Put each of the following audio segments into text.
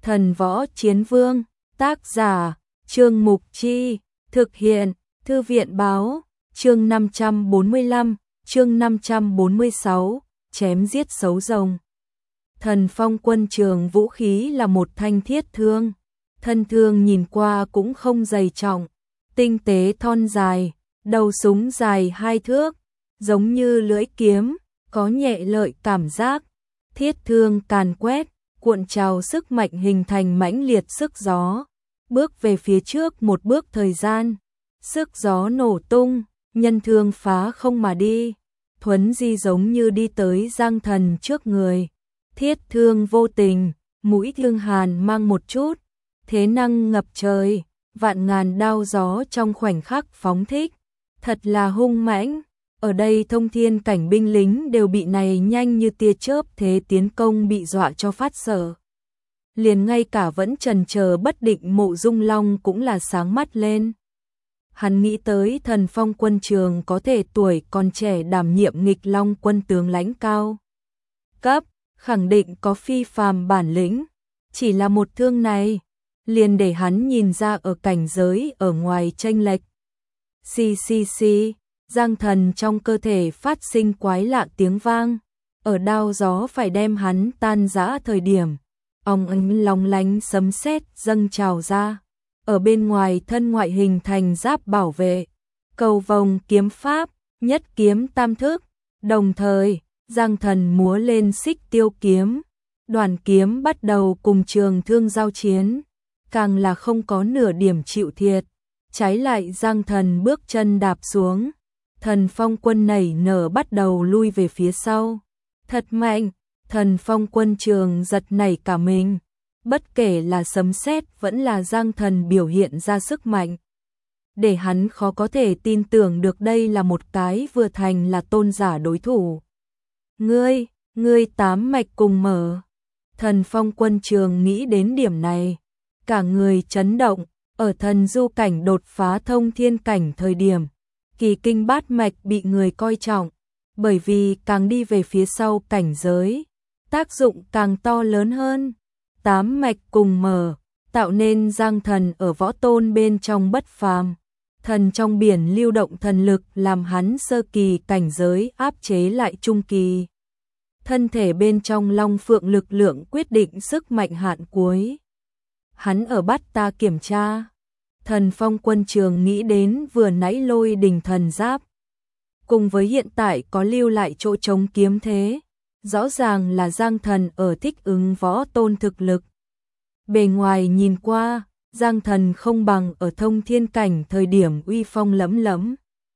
Thần võ chiến vương, tác giả, Trương Mục Chi, thực hiện, Thư viện báo, chương 545, chương 546, chém giết xấu rồng. Thần phong quân trường vũ khí là một thanh thiết thương, thân thương nhìn qua cũng không dày trọng, tinh tế thon dài, đầu súng dài 2 thước, giống như lưỡi kiếm, có nhẹ lợi cảm giác, thiết thương càn quét, cuộn trào sức mạnh hình thành mãnh liệt sức gió, bước về phía trước một bước thời gian, sức gió nổ tung, nhân thương phá không mà đi, thuấn di giống như đi tới Giang Thần trước người, thiết thương vô tình, mũi thương hàn mang một chút, thế năng ngập trời, vạn ngàn đao gió trong khoảnh khắc phóng thích, thật là hung mãnh. Ở đây thông thiên cảnh binh lính đều bị này nhanh như tia chớp thế tiến công bị dọa cho phát sợ. Liền ngay cả vẫn chần chờ bất định Mộ Dung Long cũng là sáng mắt lên. Hắn nghĩ tới Thần Phong quân trường có thể tuổi còn trẻ đảm nhiệm nghịch long quân tướng lãnh cao cấp, khẳng định có phi phàm bản lĩnh, chỉ là một thương này, liền để hắn nhìn ra ở cảnh giới ở ngoài chênh lệch. Xì, Giang Thần trong cơ thể phát sinh quái lạ tiếng vang, ở đao gió phải đem hắn tan rã thời điểm, ong ánh long lánh sấm sét dâng trào ra, ở bên ngoài thân ngoại hình thành giáp bảo vệ, cầu vồng kiếm pháp, nhất kiếm tam thức, đồng thời, Giang Thần múa lên xích tiêu kiếm, đoàn kiếm bắt đầu cùng trường thương giao chiến, càng là không có nửa điểm chịu thiệt, trái lại Giang Thần bước chân đạp xuống. Thần phong quân nảy nở bắt đầu lui về phía sau. Thật mạnh, thần phong quân trường giật nảy cả mình. Bất kể là sấm sét vẫn là Giang Thần biểu hiện ra sức mạnh. Để hắn khó có thể tin tưởng được đây là một cái vừa thành là tôn giả đối thủ. Ngươi 8 mạch cùng mở. Thần phong quân trường nghĩ đến điểm này. Cả người chấn động, ở thần du cảnh đột phá thông thiên cảnh thời điểm. Kỳ kinh bát mạch bị người coi trọng, bởi vì càng đi về phía sau cảnh giới, tác dụng càng to lớn hơn. 8 mạch cùng mở, tạo nên Giang Thần ở võ tôn bên trong bất phàm. Thần trong biển lưu động thần lực làm hắn sơ kỳ cảnh giới áp chế lại trung kỳ. Thân thể bên trong long phượng lực lượng quyết định sức mạnh hạn cuối. Hắn ở bắt ta kiểm tra. Thần phong quân trường nghĩ đến vừa nãy lôi đình thần giáp. Cùng với hiện tại có lưu lại chỗ trống kiếm thế. Rõ ràng là Giang Thần ở thích ứng võ tôn thực lực. Bề ngoài nhìn qua, Giang Thần không bằng ở thông thiên cảnh thời điểm uy phong lẫm lẫm.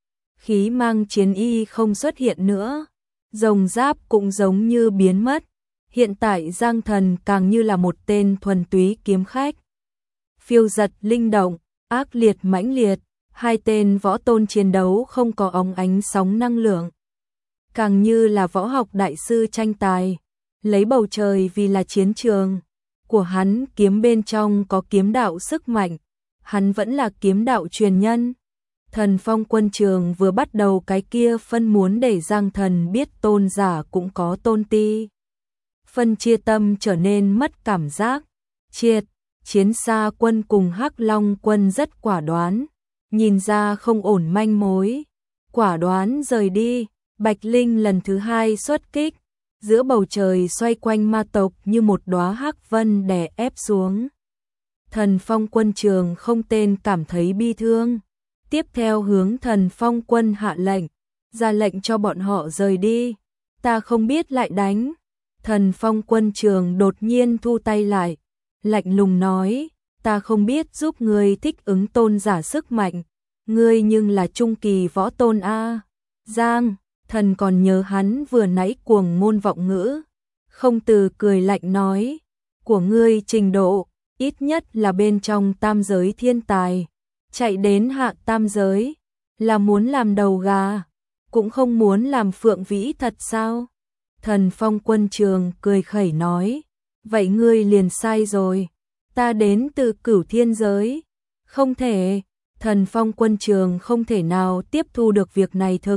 Khí mang chiến y không xuất hiện nữa. Rồng giáp cũng giống như biến mất. Hiện tại Giang Thần càng như là một tên thuần túy kiếm khách. Phiêu giật linh động. Ác liệt mãnh liệt, hai tên võ tôn chiến đấu không có óng ánh sóng năng lượng. Càng như là võ học đại sư tranh tài, lấy bầu trời vì là chiến trường. Của hắn kiếm bên trong có kiếm đạo sức mạnh, hắn vẫn là kiếm đạo truyền nhân. Thần phong quân trường vừa bắt đầu cái kia phân muốn để Giang Thần biết tôn giả cũng có tôn ti. Phân chia tâm trở nên mất cảm giác, triệt. Chiến xa quân cùng Hắc Long quân rất quả đoán, nhìn ra không ổn manh mối, quả đoán rời đi. Bạch Linh lần thứ 2 xuất kích, giữa bầu trời xoay quanh ma tộc như một đóa hắc vân đè ép xuống. Thần phong quân trường không tên cảm thấy bi thương, tiếp theo hướng thần phong quân hạ lệnh, ra lệnh cho bọn họ rời đi, ta không biết lại đánh. Thần phong quân trường đột nhiên thu tay lại. Lạnh lùng nói, ta không biết giúp ngươi thích ứng tôn giả sức mạnh, ngươi nhưng là trung kỳ võ tôn a. Giang Thần còn nhớ hắn vừa nãy cuồng ngôn vọng ngữ, không từ cười lạnh nói, của ngươi trình độ, ít nhất là bên trong tam giới thiên tài, chạy đến hạ tam giới, là muốn làm đầu gà, cũng không muốn làm phượng vĩ thật sao? Thần phong quân trường cười khẩy nói. Vậy ngươi liền sai rồi, ta đến từ Cửu Thiên giới, không thể, thần phong quân trường không thể nào tiếp thu được việc này thực.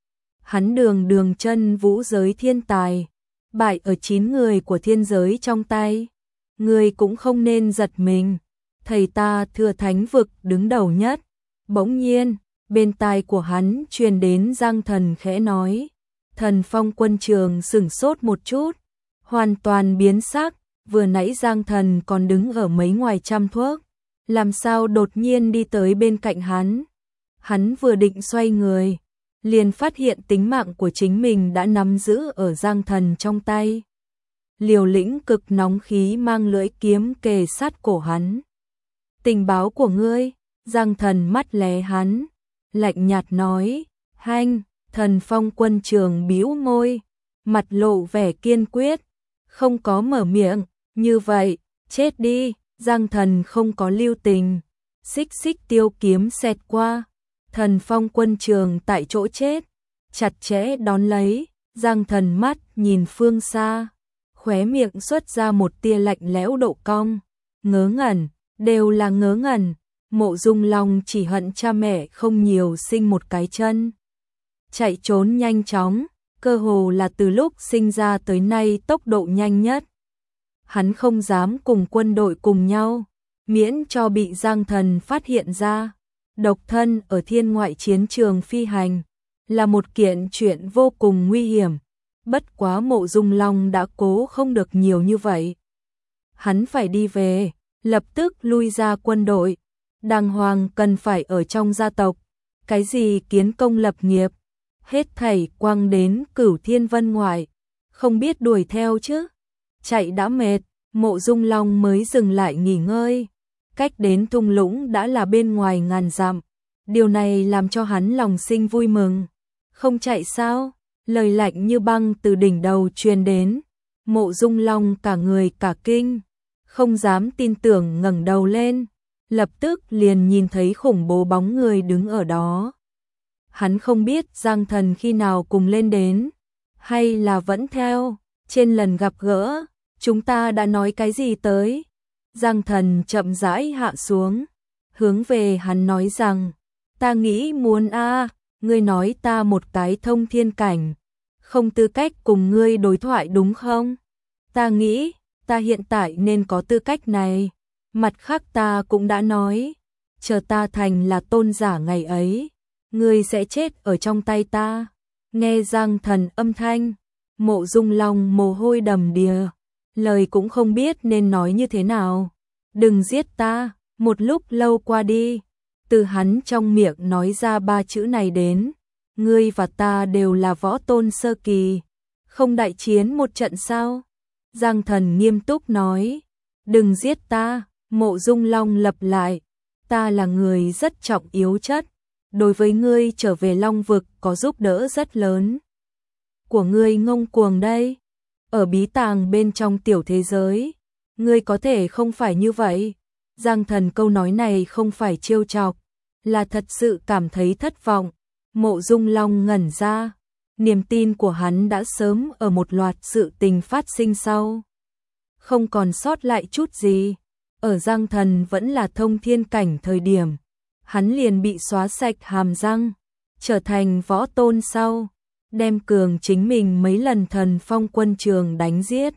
Hắn đường chân vũ giới thiên tài, bại ở 9 người của thiên giới trong tay. ngươi cũng không nên giật mình. Thầy ta Thừa Thánh vực đứng đầu nhất. Bỗng nhiên, bên tai của hắn truyền đến Giang Thần khẽ nói. Thần Phong Quân Trường sửng sốt một chút, hoàn toàn biến sắc, vừa nãy Giang Thần còn đứng ở mấy ngoài trăm thước, làm sao đột nhiên đi tới bên cạnh hắn. Hắn vừa định xoay người, liền phát hiện tính mạng của chính mình đã nắm giữ ở Giang Thần trong tay. Liều lĩnh cực nóng khí mang lưỡi kiếm kề sát cổ hắn. Tình báo của ngươi, Giang Thần mắt lé hắn, lạnh nhạt nói, hanh. Thần Phong Quân Trường bĩu môi, mặt lộ vẻ kiên quyết, không có mở miệng, như vậy, chết đi. Giang Thần không có lưu tình, xích xích tiêu kiếm xẹt qua, Thần Phong Quân Trường tại chỗ chết, chặt chẽ đón lấy. Giang Thần mắt nhìn phương xa, khóe miệng xuất ra một tia lạnh lẽo độ cong, ngớ ngẩn, đều là ngớ ngẩn. Mộ Dung Long chỉ hận cha mẹ không nhiều sinh một cái chân. Chạy trốn nhanh chóng, cơ hồ là từ lúc sinh ra tới nay tốc độ nhanh nhất. Hắn không dám cùng quân đội cùng nhau, miễn cho bị Giang Thần phát hiện ra. Độc thân ở thiên ngoại chiến trường phi hành, là một kiện chuyện vô cùng nguy hiểm. Bất quá Mộ Dung Long đã cố không được nhiều như vậy. Hắn phải đi về, lập tức lui ra quân đội. Đàng hoàng cần phải ở trong gia tộc. Cái gì kiến công lập nghiệp, hết thảy quăng đến Cửu Thiên Vân ngoại, không biết đuổi theo chứ. Chạy đã mệt, Mộ Dung Long mới dừng lại nghỉ ngơi. Cách đến thung lũng đã là bên ngoài ngàn dặm. Điều này làm cho hắn lòng sinh vui mừng. Không chạy sao? Lời lạnh như băng từ đỉnh đầu truyền đến. Mộ Dung Long cả người cả kinh, không dám tin tưởng ngẩng đầu lên. Lập tức liền nhìn thấy khủng bố bóng người đứng ở đó. Hắn không biết Giang Thần khi nào cùng lên đến, hay là vẫn theo. Trên lần gặp gỡ, chúng ta đã nói cái gì tới? Giang Thần chậm rãi hạ xuống, hướng về hắn nói rằng, ta nghĩ muốn ngươi nói ta một cái thông thiên cảnh, không tư cách cùng ngươi đối thoại đúng không? Ta nghĩ, ta hiện tại nên có tư cách này. Mặt khác ta cũng đã nói, chờ ta thành là tôn giả ngày ấy, ngươi sẽ chết ở trong tay ta. Nghe Giang Thần âm thanh, Mộ Dung Long mồ hôi đầm đìa, lời cũng không biết nên nói như thế nào. Đừng giết ta. Một lúc lâu qua đi, từ hắn trong miệng nói ra ba chữ này đến, ngươi và ta đều là võ tôn sơ kỳ, không đại chiến một trận sao? Giang Thần nghiêm túc nói, đừng giết ta. Mộ Dung Long lặp lại, ta là người rất trọng yếu chất, đối với ngươi trở về Long vực có giúp đỡ rất lớn. Của ngươi ngông cuồng đây, ở bí tàng bên trong tiểu thế giới, ngươi có thể không phải như vậy. Giang Thần câu nói này không phải trêu chọc, là thật sự cảm thấy thất vọng. Mộ Dung Long ngẩn ra, niềm tin của hắn đã sớm ở một loạt sự tình phát sinh sau, không còn sót lại chút gì. Ở Giang Thần vẫn là thông thiên cảnh thời điểm, hắn liền bị xóa sạch hàm răng, trở thành võ tôn sau, đem cường chính mình mấy lần Thần Phong Quân Trường đánh giết.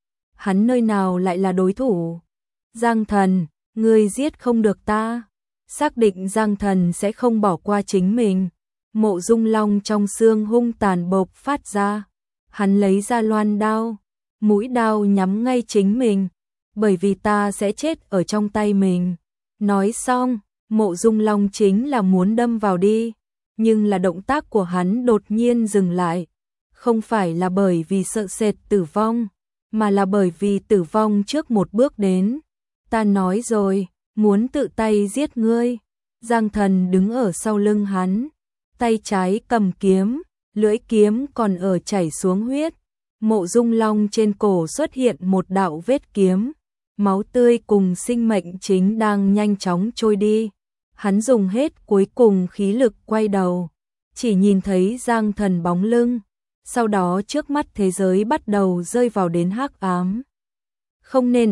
Hắn nơi nào lại là đối thủ? Giang Thần, ngươi giết không được ta. Xác định Giang Thần sẽ không bỏ qua chính mình. Mộ Dung Long trong xương hung tàn bộc phát ra, hắn lấy ra loan đao, mũi đao nhắm ngay chính mình. Bởi vì ta sẽ chết ở trong tay mình. Nói xong, Mộ Dung Long chính là muốn đâm vào đi, nhưng là động tác của hắn đột nhiên dừng lại. Không phải là bởi vì sợ sệt tử vong, mà là bởi vì tử vong trước một bước đến. Ta nói rồi, muốn tự tay giết ngươi. Giang Thần đứng ở sau lưng hắn, tay trái cầm kiếm, lưỡi kiếm còn ở chảy xuống huyết. Mộ Dung Long trên cổ xuất hiện một đạo vết kiếm. Máu tươi cùng sinh mệnh chính đang nhanh chóng trôi đi. Hắn dùng hết cuối cùng khí lực quay đầu, chỉ nhìn thấy Giang Thần bóng lưng. Sau đó trước mắt thế giới bắt đầu rơi vào đến hắc ám. Không nên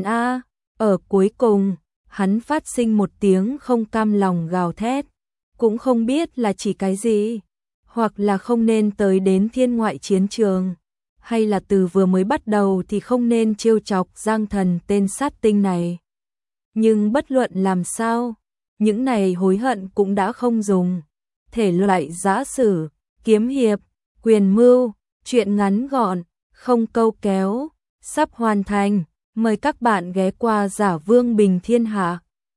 ở cuối cùng, hắn phát sinh một tiếng không cam lòng gào thét. Cũng không biết là chỉ cái gì, hoặc là không nên tới đến thiên ngoại chiến trường, hay là từ vừa mới bắt đầu thì không nên trêu chọc Giang Thần tên sát tinh này. Nhưng bất luận làm sao, những này hối hận cũng đã không dùng. Thể loại giã sử, kiếm hiệp, quyền mưu, truyện ngắn gọn, không câu kéo, sắp hoàn thành. Mời các bạn ghé qua Giả Vương Bình Thiên Hạ.